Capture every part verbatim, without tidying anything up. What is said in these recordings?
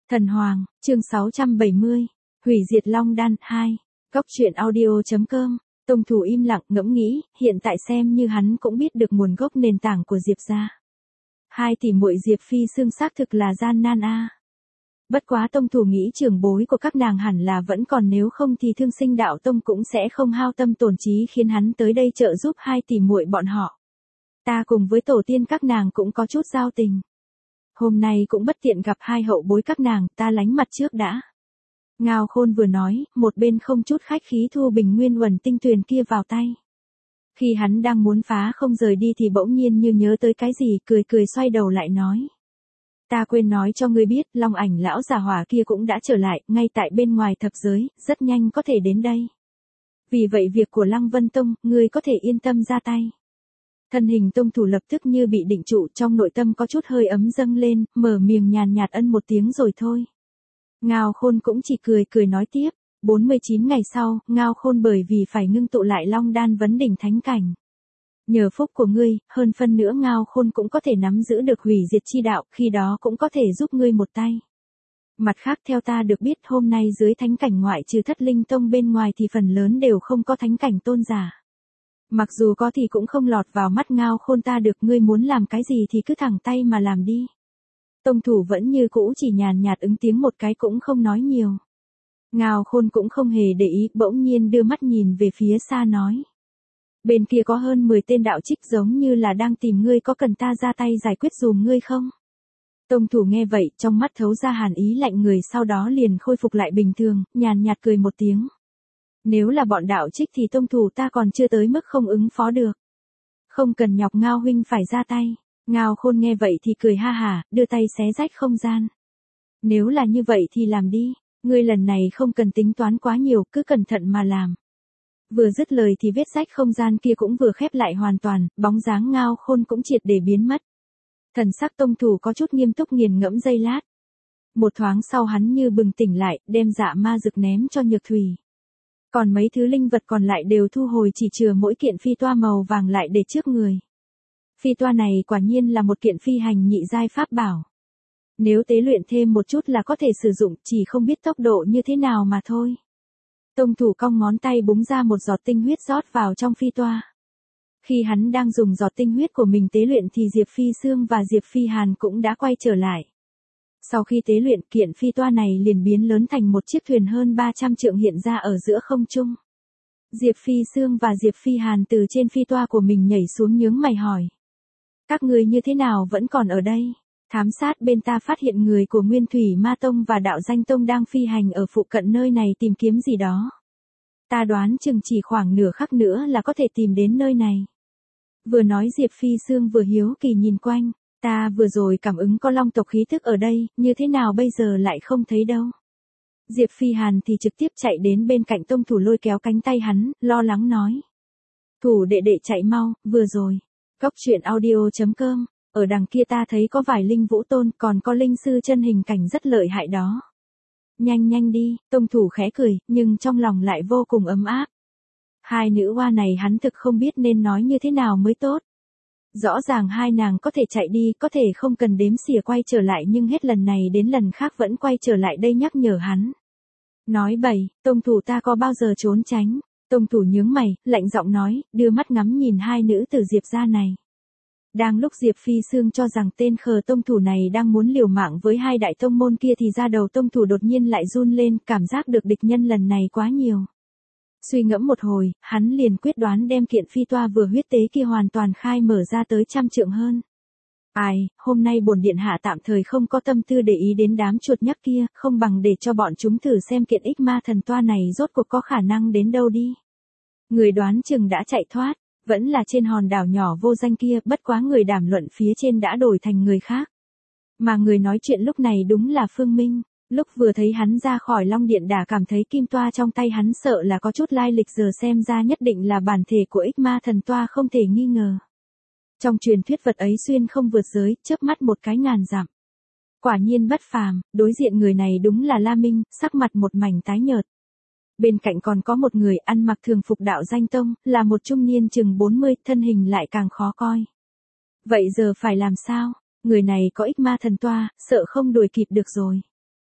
Thần Hoàng, chương sáu trăm bảy mươi, hủy diệt Long Đan hai, góc truyện audio.com, Tông Thủ im lặng ngẫm nghĩ, hiện tại xem như hắn cũng biết được nguồn gốc nền tảng của Diệp gia. Hai tỷ muội Diệp Phi Sương xác thực là gian nan a. Bất quá Tông Thủ nghĩ trưởng bối của các nàng hẳn là vẫn còn, nếu không thì Thương Sinh Đạo Tông cũng sẽ không hao tâm tổn trí khiến hắn tới đây trợ giúp hai tỷ muội bọn họ. Ta cùng với tổ tiên các nàng cũng có chút giao tình. Hôm nay cũng bất tiện gặp hai hậu bối các nàng, ta lánh mặt trước đã. Ngao Khôn vừa nói, một bên không chút khách khí thu bình nguyên uẩn tinh tuyền kia vào tay. Khi hắn đang muốn phá không rời đi thì bỗng nhiên như nhớ tới cái gì, cười cười xoay đầu lại nói. Ta quên nói cho ngươi biết, Long Ảnh lão già hỏa kia cũng đã trở lại, ngay tại bên ngoài thập giới, rất nhanh có thể đến đây. Vì vậy việc của Lăng Vân Tông, ngươi có thể yên tâm ra tay. Thân hình Tông Thủ lập tức như bị định trụ, trong nội tâm có chút hơi ấm dâng lên, mở miệng nhàn nhạt ân một tiếng rồi thôi. Ngao Khôn cũng chỉ cười cười nói tiếp, bốn mươi chín ngày sau, Ngao Khôn bởi vì phải ngưng tụ lại Long Đan vấn đỉnh thánh cảnh. Nhờ phúc của ngươi, hơn phân nữa Ngao Khôn cũng có thể nắm giữ được hủy diệt chi đạo, khi đó cũng có thể giúp ngươi một tay. Mặt khác theo ta được biết hôm nay dưới thánh cảnh ngoại trừ Thất Linh Tông bên ngoài thì phần lớn đều không có thánh cảnh tôn giả. Mặc dù có thì cũng không lọt vào mắt Ngao Khôn ta được, ngươi muốn làm cái gì thì cứ thẳng tay mà làm đi. Tông Thủ vẫn như cũ chỉ nhàn nhạt ứng tiếng một cái cũng không nói nhiều. Ngao Khôn cũng không hề để ý, bỗng nhiên đưa mắt nhìn về phía xa nói. Bên kia có hơn mười tên đạo trích giống như là đang tìm ngươi, có cần ta ra tay giải quyết dùm ngươi không? Tông Thủ nghe vậy, trong mắt thấu ra hàn ý lạnh người, sau đó liền khôi phục lại bình thường, nhàn nhạt cười một tiếng. Nếu là bọn đạo trích thì Tông Thủ ta còn chưa tới mức không ứng phó được. Không cần nhọc Ngao huynh phải ra tay. Ngao Khôn nghe vậy thì cười ha hả, đưa tay xé rách không gian. Nếu là như vậy thì làm đi, ngươi lần này không cần tính toán quá nhiều, cứ cẩn thận mà làm. Vừa dứt lời thì vết rách không gian kia cũng vừa khép lại hoàn toàn, bóng dáng Ngao Khôn cũng triệt để biến mất. Thần sắc Tông Thủ có chút nghiêm túc nghiền ngẫm giây lát. Một thoáng sau hắn như bừng tỉnh lại, đem dạ ma dực ném cho Nhược Thủy. Còn mấy thứ linh vật còn lại đều thu hồi, chỉ chừa mỗi kiện phi toa màu vàng lại để trước người. Phi toa này quả nhiên là một kiện phi hành nhị giai pháp bảo. Nếu tế luyện thêm một chút là có thể sử dụng, chỉ không biết tốc độ như thế nào mà thôi. Tông Thủ cong ngón tay búng ra một giọt tinh huyết rót vào trong phi toa. Khi hắn đang dùng giọt tinh huyết của mình tế luyện thì Diệp Phi Sương và Diệp Phi Hàn cũng đã quay trở lại. Sau khi tế luyện, kiện phi toa này liền biến lớn thành một chiếc thuyền hơn ba trăm trượng hiện ra ở giữa không trung. Diệp Phi Sương và Diệp Phi Hàn từ trên phi toa của mình nhảy xuống nhướng mày hỏi. Các người như thế nào vẫn còn ở đây? Thám sát bên ta phát hiện người của Nguyên Thủy Ma Tông và Đạo Danh Tông đang phi hành ở phụ cận nơi này tìm kiếm gì đó. Ta đoán chừng chỉ khoảng nửa khắc nữa là có thể tìm đến nơi này. Vừa nói Diệp Phi Sương vừa hiếu kỳ nhìn quanh. Ta vừa rồi cảm ứng có long tộc khí thức ở đây, như thế nào bây giờ lại không thấy đâu. Diệp Phi Hàn thì trực tiếp chạy đến bên cạnh Tông Thủ lôi kéo cánh tay hắn, lo lắng nói. Thủ đệ đệ chạy mau, vừa rồi. Góc truyện audio.com, ở đằng kia ta thấy có vài linh vũ tôn, còn có linh sư chân hình cảnh rất lợi hại đó. Nhanh nhanh đi, Tông Thủ khẽ cười, nhưng trong lòng lại vô cùng ấm áp. Hai nữ oa này hắn thực không biết nên nói như thế nào mới tốt. Rõ ràng hai nàng có thể chạy đi, có thể không cần đếm xỉa quay trở lại, nhưng hết lần này đến lần khác vẫn quay trở lại đây nhắc nhở hắn. Nói bậy, Tông Thủ ta có bao giờ trốn tránh. Tông Thủ nhướng mày, lạnh giọng nói, đưa mắt ngắm nhìn hai nữ tử Diệp gia này. Đang lúc Diệp Phi Sương cho rằng tên khờ Tông Thủ này đang muốn liều mạng với hai đại tông môn kia thì ra đầu Tông Thủ đột nhiên lại run lên, cảm giác được địch nhân lần này quá nhiều. Suy ngẫm một hồi, hắn liền quyết đoán đem kiện phi toa vừa huyết tế kia hoàn toàn khai mở ra tới trăm trượng hơn. Ai, hôm nay bổn điện hạ tạm thời không có tâm tư để ý đến đám chuột nhắt kia, không bằng để cho bọn chúng thử xem kiện ích ma thần toa này rốt cuộc có khả năng đến đâu đi. Người đoán chừng đã chạy thoát, vẫn là trên hòn đảo nhỏ vô danh kia, bất quá người đàm luận phía trên đã đổi thành người khác. Mà người nói chuyện lúc này đúng là Phương Minh. Lúc vừa thấy hắn ra khỏi Long Điện đã cảm thấy kim toa trong tay hắn sợ là có chút lai lịch, giờ xem ra nhất định là bản thể của ích ma thần toa không thể nghi ngờ. Trong truyền thuyết vật ấy xuyên không vượt giới, chớp mắt một cái ngàn dặm. Quả nhiên bất phàm, đối diện người này đúng là La Minh, sắc mặt một mảnh tái nhợt. Bên cạnh còn có một người ăn mặc thường phục Đạo Danh Tông, là một trung niên chừng bốn mươi, thân hình lại càng khó coi. Vậy giờ phải làm sao? Người này có ích ma thần toa, sợ không đuổi kịp được rồi.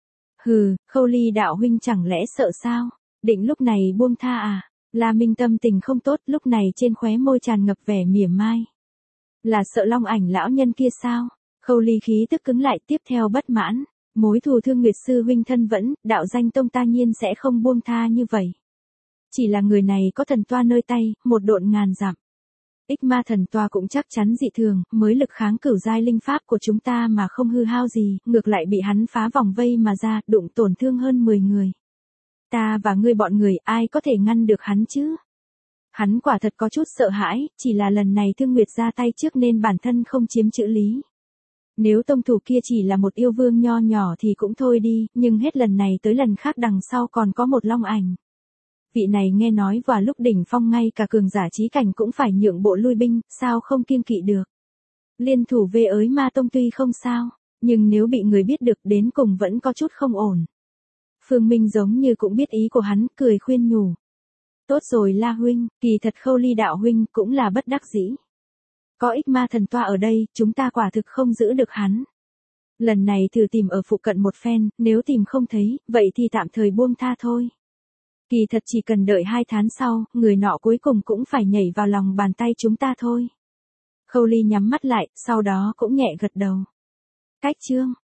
Hừ, Khâu Ly đạo huynh chẳng lẽ sợ sao? Định lúc này buông tha à? La Minh tâm tình không tốt, lúc này trên khóe môi tràn ngập vẻ mỉa mai. Là sợ Long Ảnh lão nhân kia sao? Khâu Ly khí tức cứng lại, tiếp theo bất mãn. Mối thù Thương Nguyệt sư huynh thân vẫn, đạo danh tông ta nhiên sẽ không buông tha như vậy. Chỉ là người này có thần toa nơi tay, một độn ngàn dặm. Ích ma thần toa cũng chắc chắn dị thường, mới lực kháng cửu giai linh pháp của chúng ta mà không hư hao gì, ngược lại bị hắn phá vòng vây mà ra, đụng tổn thương hơn mười người. Ta và ngươi bọn người, ai có thể ngăn được hắn chứ? Hắn quả thật có chút sợ hãi, chỉ là lần này Thương Nguyệt ra tay trước nên bản thân không chiếm chữ lý. Nếu tông thủ kia chỉ là một yêu vương nho nhỏ thì cũng thôi đi, nhưng hết lần này tới lần khác đằng sau còn có một Long Ảnh. Vị này nghe nói vào lúc đỉnh phong ngay cả cường giả chí cảnh cũng phải nhượng bộ lui binh, sao không kiêng kỵ được. Liên thủ về ới ma tông tuy không sao, nhưng nếu bị người biết được đến cùng vẫn có chút không ổn. Phương Minh giống như cũng biết ý của hắn, cười khuyên nhủ. Tốt rồi La huynh, kỳ thật Khâu Ly đạo huynh cũng là bất đắc dĩ. Có ích ma thần toa ở đây, chúng ta quả thực không giữ được hắn. Lần này thử tìm ở phụ cận một phen, nếu tìm không thấy, vậy thì tạm thời buông tha thôi. Kỳ thật chỉ cần đợi hai tháng sau, người nọ cuối cùng cũng phải nhảy vào lòng bàn tay chúng ta thôi. Khâu Ly nhắm mắt lại, sau đó cũng nhẹ gật đầu. Cách chương